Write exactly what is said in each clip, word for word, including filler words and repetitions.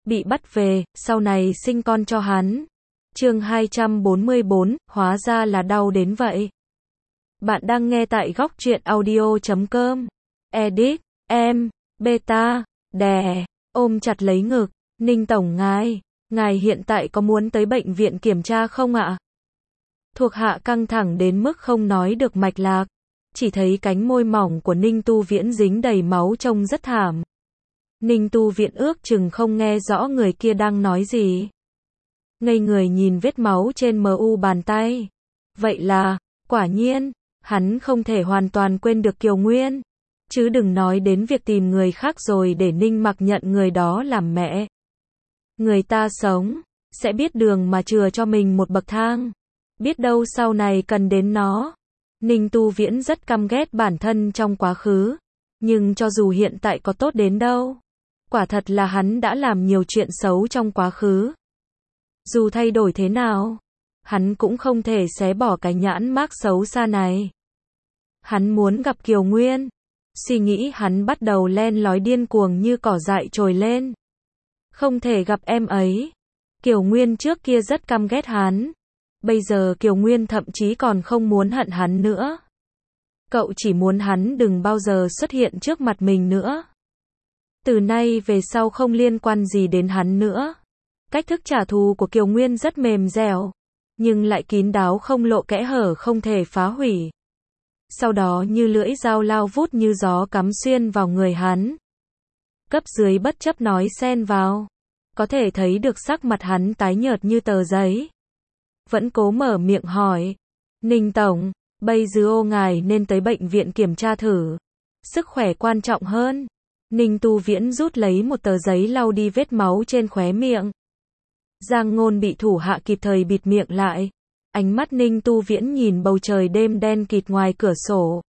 bị bắt về, sau này sinh con cho hắn. Chương hai trăm bốn mươi bốn, hóa ra là đau đến vậy. Bạn đang nghe tại góc truyện audio chấm com. Edit, em, beta, đè, ôm chặt lấy ngực. Ninh tổng ngài, ngài hiện tại có muốn tới bệnh viện kiểm tra không ạ? Thuộc hạ căng thẳng đến mức không nói được mạch lạc. Chỉ thấy cánh môi mỏng của Ninh Tu Viễn dính đầy máu trông rất thảm. Ninh Tu Viễn ước chừng không nghe rõ người kia đang nói gì. Ngây người nhìn vết máu trên mu bàn tay. Vậy là, quả nhiên, hắn không thể hoàn toàn quên được Kiều Nguyên. Chứ đừng nói đến việc tìm người khác rồi để Ninh Mặc nhận người đó làm mẹ. Người ta sống, sẽ biết đường mà chừa cho mình một bậc thang. Biết đâu sau này cần đến nó. Ninh Tu Viễn rất căm ghét bản thân trong quá khứ. Nhưng cho dù hiện tại có tốt đến đâu, quả thật là hắn đã làm nhiều chuyện xấu trong quá khứ. Dù thay đổi thế nào, hắn cũng không thể xé bỏ cái nhãn mác xấu xa này. Hắn muốn gặp Kiều Nguyên. Suy nghĩ hắn bắt đầu len lói điên cuồng như cỏ dại trồi lên. Không thể gặp em ấy. Kiều Nguyên trước kia rất căm ghét hắn. Bây giờ Kiều Nguyên thậm chí còn không muốn hận hắn nữa. Cậu chỉ muốn hắn đừng bao giờ xuất hiện trước mặt mình nữa. Từ nay về sau không liên quan gì đến hắn nữa. Cách thức trả thù của Kiều Nguyên rất mềm dẻo, nhưng lại kín đáo không lộ kẽ hở không thể phá hủy. Sau đó như lưỡi dao lao vút như gió cắm xuyên vào người hắn. Cấp dưới bất chấp nói xen vào. Có thể thấy được sắc mặt hắn tái nhợt như tờ giấy. Vẫn cố mở miệng hỏi. Ninh tổng, bây giờ ngài nên tới bệnh viện kiểm tra thử. Sức khỏe quan trọng hơn. Ninh Tu Viễn rút lấy một tờ giấy lau đi vết máu trên khóe miệng. Giang Ngôn bị thủ hạ kịp thời bịt miệng lại. Ánh mắt Ninh Tu Viễn nhìn bầu trời đêm đen kịt ngoài cửa sổ.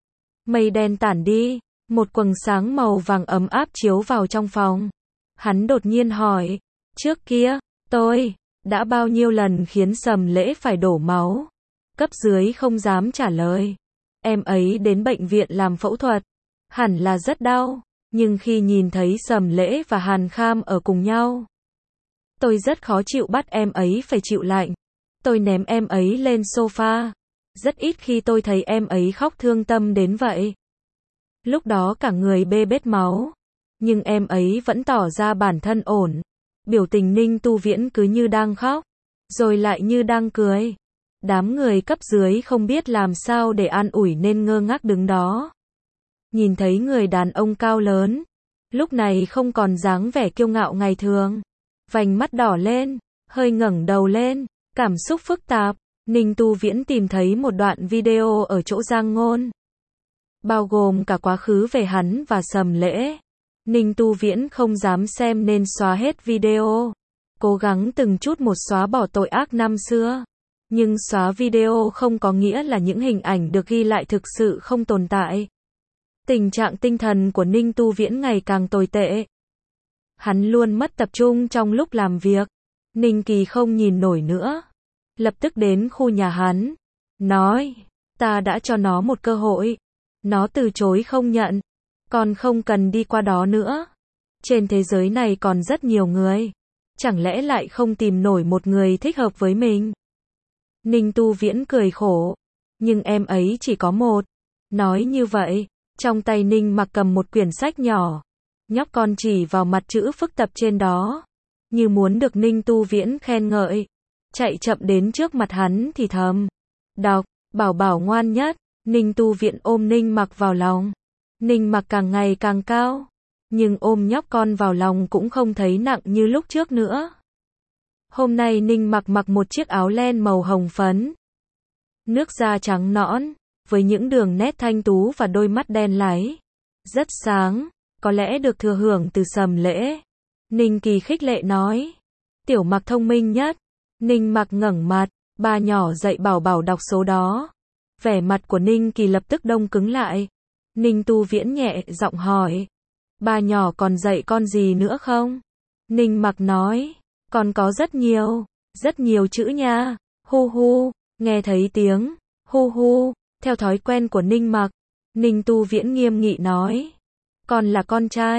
Mây đen tản đi, một quầng sáng màu vàng ấm áp chiếu vào trong phòng. Hắn đột nhiên hỏi, trước kia, tôi đã bao nhiêu lần khiến Sầm Lễ phải đổ máu? Cấp dưới không dám trả lời. Em ấy đến bệnh viện làm phẫu thuật, hẳn là rất đau, nhưng khi nhìn thấy Sầm Lễ và Hàn Kham ở cùng nhau, tôi rất khó chịu bắt em ấy phải chịu lạnh. Tôi ném em ấy lên sofa. Rất ít khi tôi thấy em ấy khóc thương tâm đến vậy. Lúc đó cả người bê bết máu. Nhưng em ấy vẫn tỏ ra bản thân ổn. Biểu tình Ninh Tu Viễn cứ như đang khóc, rồi lại như đang cười. Đám người cấp dưới không biết làm sao để an ủi nên ngơ ngác đứng đó. Nhìn thấy người đàn ông cao lớn, lúc này không còn dáng vẻ kiêu ngạo ngày thường. Vành mắt đỏ lên, hơi ngẩng đầu lên, cảm xúc phức tạp. Ninh Tu Viễn tìm thấy một đoạn video ở chỗ Giang Ngôn, bao gồm cả quá khứ về hắn và Sầm Lễ. Ninh Tu Viễn không dám xem nên xóa hết video, cố gắng từng chút một xóa bỏ tội ác năm xưa. Nhưng xóa video không có nghĩa là những hình ảnh được ghi lại thực sự không tồn tại. Tình trạng tinh thần của Ninh Tu Viễn ngày càng tồi tệ. Hắn luôn mất tập trung trong lúc làm việc. Ninh Kỳ không nhìn nổi nữa, lập tức đến khu nhà hắn, nói, ta đã cho nó một cơ hội. Nó từ chối không nhận. Còn không cần đi qua đó nữa. Trên thế giới này còn rất nhiều người. Chẳng lẽ lại không tìm nổi một người thích hợp với mình? Ninh Tu Viễn cười khổ. Nhưng em ấy chỉ có một. Nói như vậy, trong tay Ninh Mặc cầm một quyển sách nhỏ. Nhóc con chỉ vào mặt chữ phức tạp trên đó, như muốn được Ninh Tu Viễn khen ngợi. Chạy chậm đến trước mặt hắn thì thầm, đọc, bảo bảo ngoan nhất. Ninh Tu Viễn ôm Ninh Mặc vào lòng. Ninh Mặc càng ngày càng cao, nhưng ôm nhóc con vào lòng cũng không thấy nặng như lúc trước nữa. Hôm nay Ninh Mặc mặc một chiếc áo len màu hồng phấn, nước da trắng nõn, với những đường nét thanh tú và đôi mắt đen láy, rất sáng, có lẽ được thừa hưởng từ Sầm Lễ. Ninh Kỳ khích lệ nói, tiểu Mặc thông minh nhất. Ninh Mặc ngẩng mặt, ba nhỏ dạy bảo bảo đọc số đó. Vẻ mặt của Ninh Kỳ lập tức đông cứng lại. Ninh Tu Viễn nhẹ giọng hỏi, ba nhỏ còn dạy con gì nữa không? Ninh Mặc nói, còn có rất nhiều, rất nhiều chữ nha. Hu hu, nghe thấy tiếng hu hu, theo thói quen của Ninh Mặc, Ninh Tu Viễn nghiêm nghị nói, con là con trai,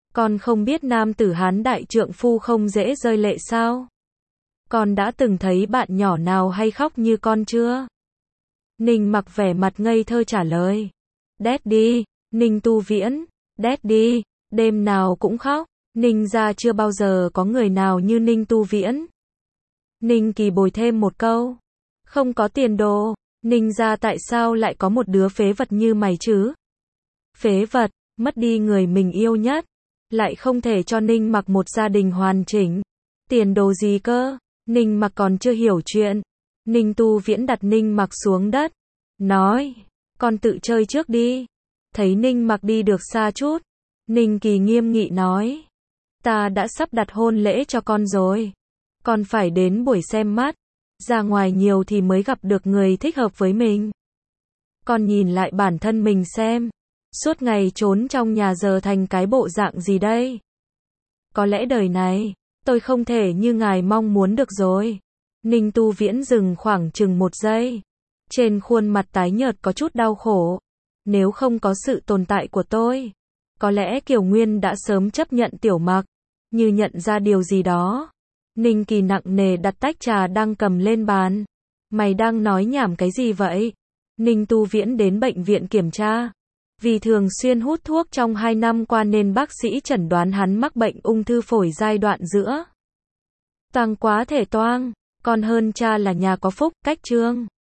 Con không biết nam tử Hán đại trượng phu không dễ rơi lệ sao? Con đã từng thấy bạn nhỏ nào hay khóc như con chưa? Ninh Mặc vẻ mặt ngây thơ trả lời. Daddy, Ninh Tu Viễn, Daddy, đêm nào cũng khóc. Ninh gia chưa bao giờ có người nào như Ninh Tu Viễn. Ninh Kỳ bồi thêm một câu. Không có tiền đồ, Ninh gia tại sao lại có một đứa phế vật như mày chứ? Phế vật, mất đi người mình yêu nhất, lại không thể cho Ninh Mặc một gia đình hoàn chỉnh. Tiền đồ gì cơ? Ninh Mặc còn chưa hiểu chuyện. Ninh Tu Viễn đặt Ninh Mặc xuống đất, nói, con tự chơi trước đi. Thấy Ninh Mặc đi được xa chút, Ninh Kỳ nghiêm nghị nói, ta đã sắp đặt hôn lễ cho con rồi. Con phải đến buổi xem mắt, ra ngoài nhiều thì mới gặp được người thích hợp với mình. Con nhìn lại bản thân mình xem, suốt ngày trốn trong nhà giờ thành cái bộ dạng gì đây? Có lẽ đời này, tôi không thể như ngài mong muốn được rồi. Ninh Tu Viễn dừng khoảng chừng một giây. Trên khuôn mặt tái nhợt có chút đau khổ. Nếu không có sự tồn tại của tôi, có lẽ Kiều Nguyên đã sớm chấp nhận Tiểu Mặc. Như nhận ra điều gì đó, Ninh Kỳ nặng nề đặt tách trà đang cầm lên bàn. Mày đang nói nhảm cái gì vậy? Ninh Tu Viễn đến bệnh viện kiểm tra. Vì thường xuyên hút thuốc trong hai năm qua nên bác sĩ chẩn đoán hắn mắc bệnh ung thư phổi giai đoạn giữa. Toang quá thể toang, còn hơn cha là nhà có phúc, cách chương.